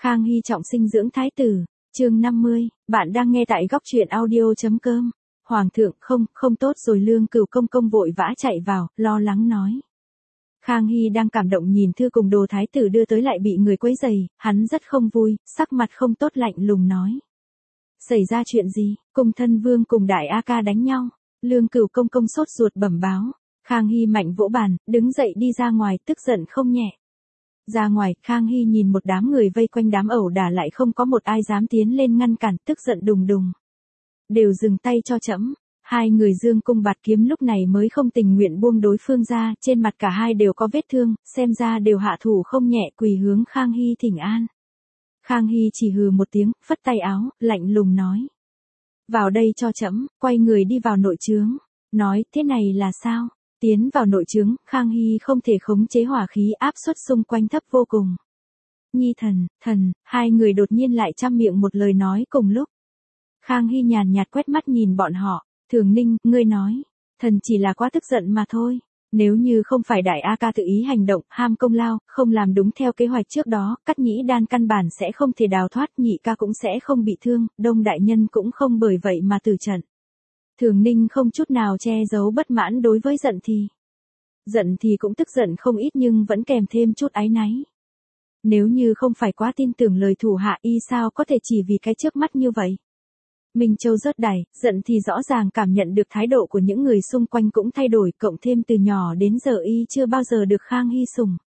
Khang Hy trọng sinh dưỡng thái tử, chương 50, bạn đang nghe tại góc truyện audio.com. Hoàng thượng không tốt rồi. Lương Cửu công công vội vã chạy vào, lo lắng nói. Khang Hy đang cảm động nhìn thư cùng đồ thái tử đưa tới lại bị người quấy rầy, hắn rất không vui, sắc mặt không tốt lạnh lùng nói. Xảy ra chuyện gì? Cung thân vương cùng đại A Ca đánh nhau. Lương Cửu công công sốt ruột bẩm báo. Khang Hy mạnh vỗ bàn, đứng dậy đi ra ngoài, tức giận không nhẹ. Ra ngoài, Khang Hy nhìn một đám người vây quanh đám ẩu đả lại không có một ai dám tiến lên ngăn cản, tức giận đùng đùng. Đều dừng tay cho trẫm. Hai người dương cung bạt kiếm lúc này mới không tình nguyện buông đối phương ra, trên mặt cả hai đều có vết thương, xem ra đều hạ thủ không nhẹ, quỳ hướng Khang Hy thỉnh an. Khang Hy chỉ hừ một tiếng, phất tay áo, lạnh lùng nói. Vào đây cho trẫm, quay người đi vào nội trướng. Nói, thế này là sao? Tiến vào nội trướng, Khang Hy không thể khống chế hỏa khí áp suất xung quanh thấp vô cùng. Nhi thần, hai người đột nhiên lại trăm miệng một lời nói cùng lúc. Khang Hy nhàn nhạt quét mắt nhìn bọn họ, Thường Ninh, ngươi nói, thần chỉ là quá tức giận mà thôi. Nếu như không phải đại A Ca tự ý hành động, ham công lao, không làm đúng theo kế hoạch trước đó, Cát Nhĩ Đan căn bản sẽ không thể đào thoát, Nhị ca cũng sẽ không bị thương, Đông đại nhân cũng không bởi vậy mà tử trận. Thường Ninh không chút nào che giấu bất mãn đối với giận thì. Giận thì cũng tức giận không ít nhưng vẫn kèm thêm chút áy náy. Nếu như không phải quá tin tưởng lời thủ hạ y sao có thể chỉ vì cái trước mắt như vậy. Minh Châu rớt đài, giận thì rõ ràng cảm nhận được thái độ của những người xung quanh cũng thay đổi, cộng thêm từ nhỏ đến giờ y chưa bao giờ được Khang Hy sủng.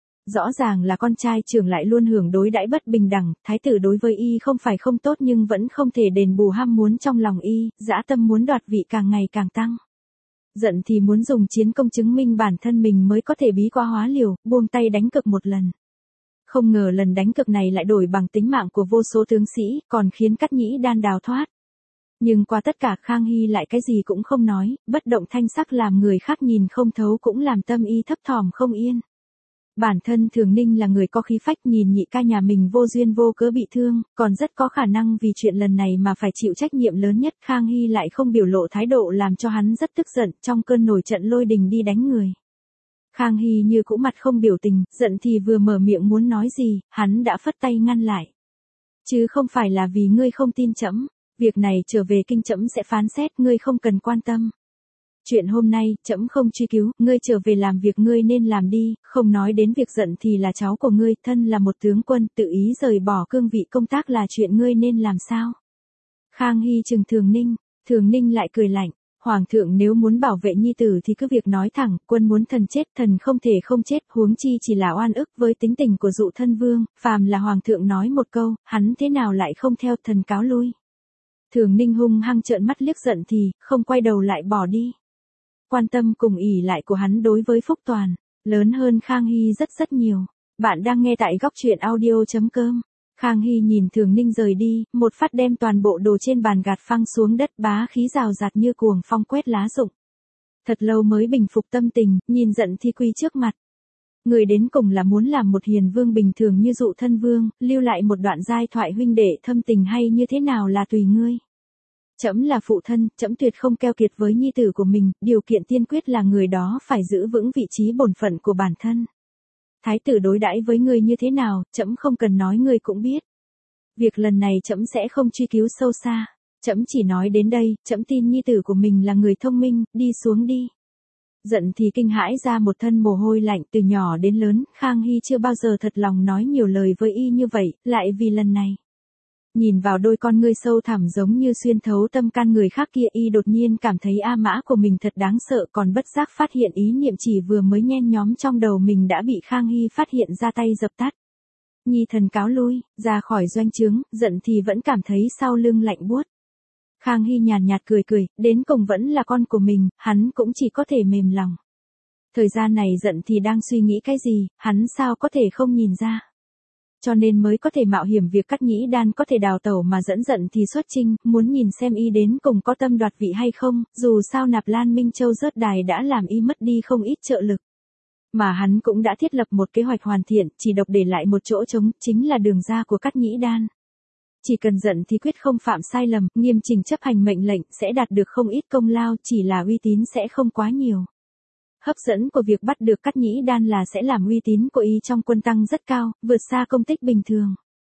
Rõ ràng là con trai trưởng lại luôn hưởng đối đãi bất bình đẳng, thái tử đối với y không phải không tốt nhưng vẫn không thể đền bù ham muốn trong lòng y, dã tâm muốn đoạt vị càng ngày càng tăng. Giận thì muốn dùng chiến công chứng minh bản thân mình mới có thể bí quá hóa liều, buông tay đánh cược một lần. Không ngờ lần đánh cược này lại đổi bằng tính mạng của vô số tướng sĩ, còn khiến Cát Nhĩ Đan đào thoát. Nhưng qua tất cả Khang Hy lại cái gì cũng không nói, bất động thanh sắc làm người khác nhìn không thấu cũng làm tâm y thấp thỏm không yên. Bản thân Thường Ninh là người có khí phách, nhìn nhị ca nhà mình vô duyên vô cớ bị thương, còn rất có khả năng vì chuyện lần này mà phải chịu trách nhiệm lớn nhất. Khang Hy lại không biểu lộ thái độ làm cho hắn rất tức giận, trong cơn nổi trận lôi đình đi đánh người. Khang Hy như cũ mặt không biểu tình, giận thì vừa mở miệng muốn nói gì, hắn đã phất tay ngăn lại. Chứ không phải là vì ngươi không tin trẫm, việc này trở về kinh trẫm sẽ phán xét, ngươi không cần quan tâm. Chuyện hôm nay, trẫm không truy cứu, ngươi trở về làm việc ngươi nên làm đi, không nói đến việc giận thì là cháu của ngươi, thân là một tướng quân, tự ý rời bỏ cương vị công tác là chuyện ngươi nên làm sao. Khang Hy trừng Thường Ninh lại cười lạnh. Hoàng thượng nếu muốn bảo vệ nhi tử thì cứ việc nói thẳng, quân muốn thần chết, thần không thể không chết, huống chi chỉ là oan ức với tính tình của dụ thân vương, phàm là hoàng thượng nói một câu, hắn thế nào lại không theo, thần cáo lui. Thường Ninh hung hăng trợn mắt liếc giận thì, không quay đầu lại bỏ đi. Quan tâm cùng ỷ lại của hắn đối với Phúc Toàn, lớn hơn Khang Hy rất nhiều. Bạn đang nghe tại góc truyện audio.com. Khang Hy nhìn Thường Ninh rời đi, một phát đem toàn bộ đồ trên bàn gạt phăng xuống đất, bá khí rào rạt như cuồng phong quét lá rụng. Thật lâu mới bình phục tâm tình, nhìn giận thì quỳ trước mặt. Người đến cùng là muốn làm một hiền vương bình thường như dụ thân vương, lưu lại một đoạn giai thoại huynh đệ thâm tình hay như thế nào là tùy ngươi. Trẫm là phụ thân, trẫm tuyệt không keo kiệt với nhi tử của mình, điều kiện tiên quyết là người đó phải giữ vững vị trí bổn phận của bản thân. Thái tử đối đãi với ngươi như thế nào, trẫm không cần nói ngươi cũng biết. Việc lần này trẫm sẽ không truy cứu sâu xa, trẫm chỉ nói đến đây, trẫm tin nhi tử của mình là người thông minh, đi xuống đi. Giận thì kinh hãi ra một thân mồ hôi lạnh, từ nhỏ đến lớn, Khang Hy chưa bao giờ thật lòng nói nhiều lời với y như vậy, lại vì lần này. Nhìn vào đôi con ngươi sâu thẳm giống như xuyên thấu tâm can người khác kia, y đột nhiên cảm thấy A Mã của mình thật đáng sợ, còn bất giác phát hiện ý niệm chỉ vừa mới nhen nhóm trong đầu mình đã bị Khang Hy phát hiện ra tay dập tắt. Nhi thần cáo lui, ra khỏi doanh trướng, giận thì vẫn cảm thấy sau lưng lạnh buốt. Khang Hy nhàn nhạt cười, đến cùng vẫn là con của mình, hắn cũng chỉ có thể mềm lòng. Thời gian này giận thì đang suy nghĩ cái gì, hắn sao có thể không nhìn ra. Cho nên mới có thể mạo hiểm việc Cát Nhĩ Đan có thể đào tẩu mà dẫn giận thì xuất chinh, muốn nhìn xem y đến cùng có tâm đoạt vị hay không, dù sao Nạp Lan Minh Châu rớt đài đã làm y mất đi không ít trợ lực. Mà hắn cũng đã thiết lập một kế hoạch hoàn thiện, chỉ độc để lại một chỗ trống, chính là đường ra của Cát Nhĩ Đan. Chỉ cần giận thì quyết không phạm sai lầm, nghiêm chỉnh chấp hành mệnh lệnh, sẽ đạt được không ít công lao, chỉ là uy tín sẽ không quá nhiều. Hấp dẫn của việc bắt được Cát Nhĩ Đan là sẽ làm uy tín của y trong quân tăng rất cao, vượt xa công tích bình thường.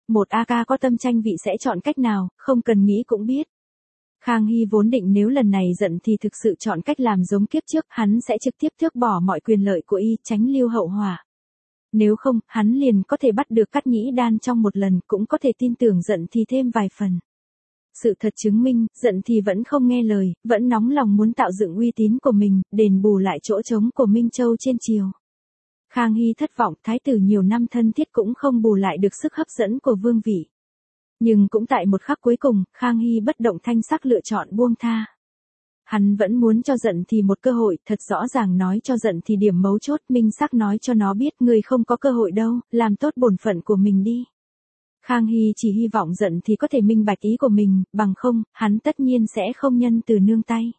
Một A-ca có tâm tranh vị sẽ chọn cách nào, không cần nghĩ cũng biết. Khang Hy vốn định nếu lần này giận thì thực sự chọn cách làm giống kiếp trước, hắn sẽ trực tiếp tước bỏ mọi quyền lợi của y, tránh lưu hậu họa. Nếu không, hắn liền có thể bắt được Cát Nhĩ Đan trong một lần, cũng có thể tin tưởng giận thì thêm vài phần. Sự thật chứng minh, giận thì vẫn không nghe lời, vẫn nóng lòng muốn tạo dựng uy tín của mình, đền bù lại chỗ trống của Minh Châu trên triều. Khang Hy thất vọng, thái tử nhiều năm thân thiết cũng không bù lại được sức hấp dẫn của vương vị. Nhưng cũng tại một khắc cuối cùng, Khang Hy bất động thanh sắc lựa chọn buông tha. Hắn vẫn muốn cho giận thì một cơ hội, thật rõ ràng nói cho giận thì điểm mấu chốt, minh xác nói cho nó biết người không có cơ hội đâu, làm tốt bổn phận của mình đi. Khang Hy chỉ hy vọng giận thì có thể minh bạch ý của mình, bằng không, hắn tất nhiên sẽ không nhân từ nương tay.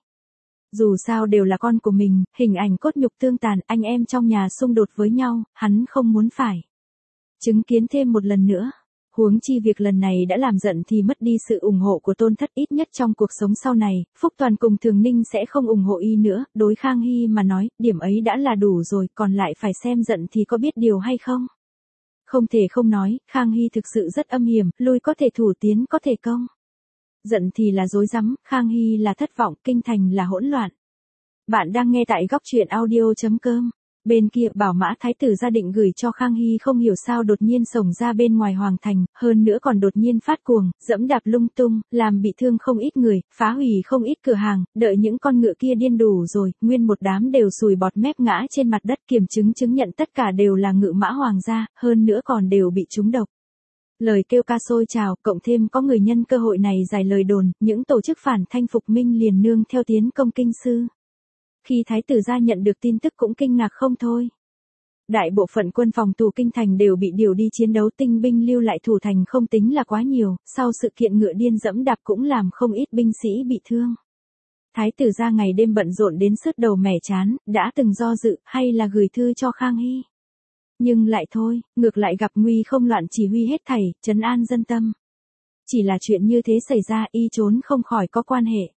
Dù sao đều là con của mình, hình ảnh cốt nhục tương tàn, anh em trong nhà xung đột với nhau, hắn không muốn phải chứng kiến thêm một lần nữa. Huống chi việc lần này đã làm giận thì mất đi sự ủng hộ của Tôn Thất, ít nhất trong cuộc sống sau này, Phúc Toàn cùng Thường Ninh sẽ không ủng hộ y nữa, đối Khang Hy mà nói, điểm ấy đã là đủ rồi, còn lại phải xem giận thì có biết điều hay không. Không thể không nói, Khang Hy thực sự rất âm hiểm, lui có thể thủ tiến có thể công. Giận thì là rối rắm, Khang Hy là thất vọng, kinh thành là hỗn loạn. Bạn đang nghe tại góc truyện audio.com. Bên kia, Bảo Mã thái tử gia định gửi cho Khang Hy không hiểu sao đột nhiên xông ra bên ngoài hoàng thành, hơn nữa còn đột nhiên phát cuồng, dẫm đạp lung tung, làm bị thương không ít người, phá hủy không ít cửa hàng, đợi những con ngựa kia điên đủ rồi, nguyên một đám đều sùi bọt mép ngã trên mặt đất, kiểm chứng chứng nhận tất cả đều là ngự mã hoàng gia, hơn nữa còn đều bị trúng độc. Lời kêu ca sôi trào, cộng thêm có người nhân cơ hội này giải lời đồn, những tổ chức phản thanh phục minh liền nương theo tiến công kinh sư. Khi thái tử gia nhận được tin tức cũng kinh ngạc không thôi. Đại bộ phận quân phòng thủ kinh thành đều bị điều đi chiến đấu, tinh binh lưu lại thủ thành không tính là quá nhiều, sau sự kiện ngựa điên dẫm đạp cũng làm không ít binh sĩ bị thương. Thái tử gia ngày đêm bận rộn đến sứt đầu mẻ chán, đã từng do dự hay là gửi thư cho Khang Hy. Nhưng lại thôi, ngược lại gặp nguy không loạn chỉ huy hết thảy, trấn an dân tâm. Chỉ là chuyện như thế xảy ra y trốn không khỏi có quan hệ.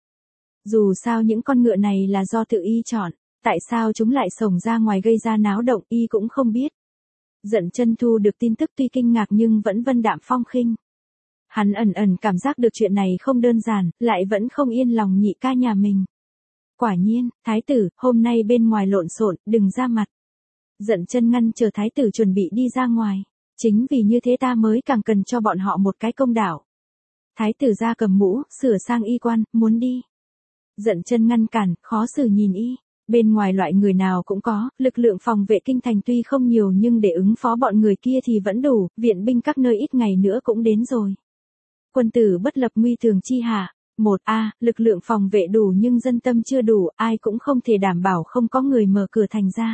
Dù sao những con ngựa này là do tự y chọn, tại sao chúng lại xông ra ngoài gây ra náo động y cũng không biết. Giận Chân thu được tin tức tuy kinh ngạc nhưng vẫn vân đạm phong khinh. Hắn ẩn ẩn cảm giác được chuyện này không đơn giản, lại vẫn không yên lòng nhị ca nhà mình. Quả nhiên, thái tử, hôm nay bên ngoài lộn xộn, đừng ra mặt. Giận Chân ngăn chờ thái tử chuẩn bị đi ra ngoài. Chính vì như thế ta mới càng cần cho bọn họ một cái công đạo. Thái tử ra cầm mũ, sửa sang y quan, muốn đi. Giận Chân ngăn cản, khó xử nhìn y. Bên ngoài loại người nào cũng có, lực lượng phòng vệ kinh thành tuy không nhiều nhưng để ứng phó bọn người kia thì vẫn đủ, viện binh các nơi ít ngày nữa cũng đến rồi. Quân tử bất lập nguy thường chi hạ. 1A, lực lượng phòng vệ đủ nhưng dân tâm chưa đủ, ai cũng không thể đảm bảo không có người mở cửa thành ra.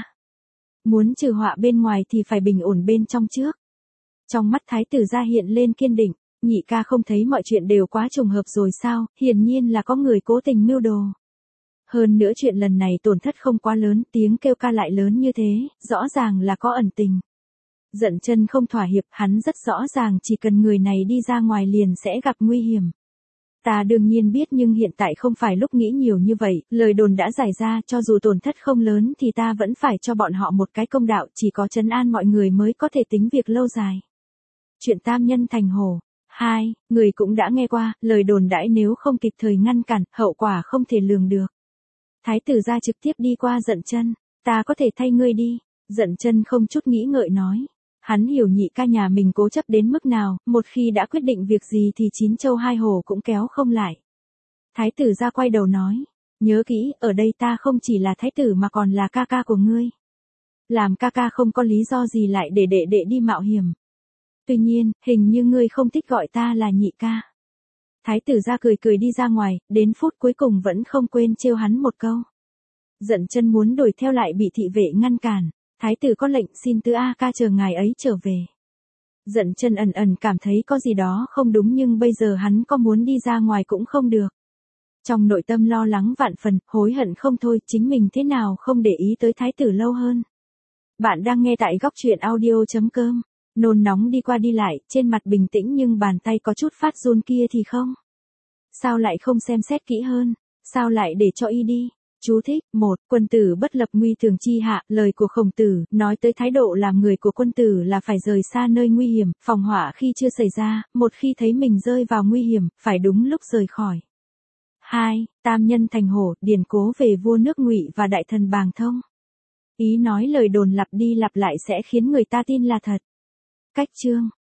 Muốn trừ họa bên ngoài thì phải bình ổn bên trong trước. Trong mắt thái tử gia hiện lên kiên định, nhị ca không thấy mọi chuyện đều quá trùng hợp rồi sao, hiển nhiên là có người cố tình mưu đồ. Hơn nữa chuyện lần này tổn thất không quá lớn, tiếng kêu ca lại lớn như thế, rõ ràng là có ẩn tình. Giận Chân không thỏa hiệp, hắn rất rõ ràng chỉ cần người này đi ra ngoài liền sẽ gặp nguy hiểm. Ta đương nhiên biết nhưng hiện tại không phải lúc nghĩ nhiều như vậy, lời đồn đã giải ra, cho dù tổn thất không lớn thì ta vẫn phải cho bọn họ một cái công đạo, chỉ có trấn an mọi người mới có thể tính việc lâu dài. Chuyện tam nhân thành hổ. 2, người cũng đã nghe qua, lời đồn đãi nếu không kịp thời ngăn cản, hậu quả không thể lường được. Thái tử gia trực tiếp đi qua Giận Chân, ta có thể thay ngươi đi. Giận Chân không chút nghĩ ngợi nói. Hắn hiểu nhị ca nhà mình cố chấp đến mức nào, một khi đã quyết định việc gì thì chín châu hai hổ cũng kéo không lại. Thái tử gia quay đầu nói, nhớ kỹ, ở đây ta không chỉ là thái tử mà còn là ca ca của ngươi. Làm ca ca không có lý do gì lại để đệ đệ đi mạo hiểm. Tuy nhiên, hình như ngươi không thích gọi ta là nhị ca. Thái tử gia cười cười đi ra ngoài, đến phút cuối cùng vẫn không quên trêu hắn một câu. Giận Chân muốn đuổi theo lại bị thị vệ ngăn cản. Thái tử có lệnh xin tứ A ca chờ ngài ấy trở về. Giận Chân ẩn ẩn cảm thấy có gì đó không đúng nhưng bây giờ hắn có muốn đi ra ngoài cũng không được. Trong nội tâm lo lắng vạn phần, hối hận không thôi, chính mình thế nào không để ý tới thái tử lâu hơn. Bạn đang nghe tại góc truyện audio.com. Nôn nóng đi qua đi lại, trên mặt bình tĩnh nhưng bàn tay có chút phát run kia thì không. Sao lại không xem xét kỹ hơn, sao lại để cho y đi. Chú thích, 1. Quân tử bất lập nguy thường chi hạ, lời của Khổng Tử, nói tới thái độ làm người của quân tử là phải rời xa nơi nguy hiểm, phòng họa khi chưa xảy ra, một khi thấy mình rơi vào nguy hiểm, phải đúng lúc rời khỏi. 2. Tam nhân thành hổ, điển cố về vua nước Ngụy và đại thần Bàng Thông. Ý nói lời đồn lặp đi lặp lại sẽ khiến người ta tin là thật. Cách chương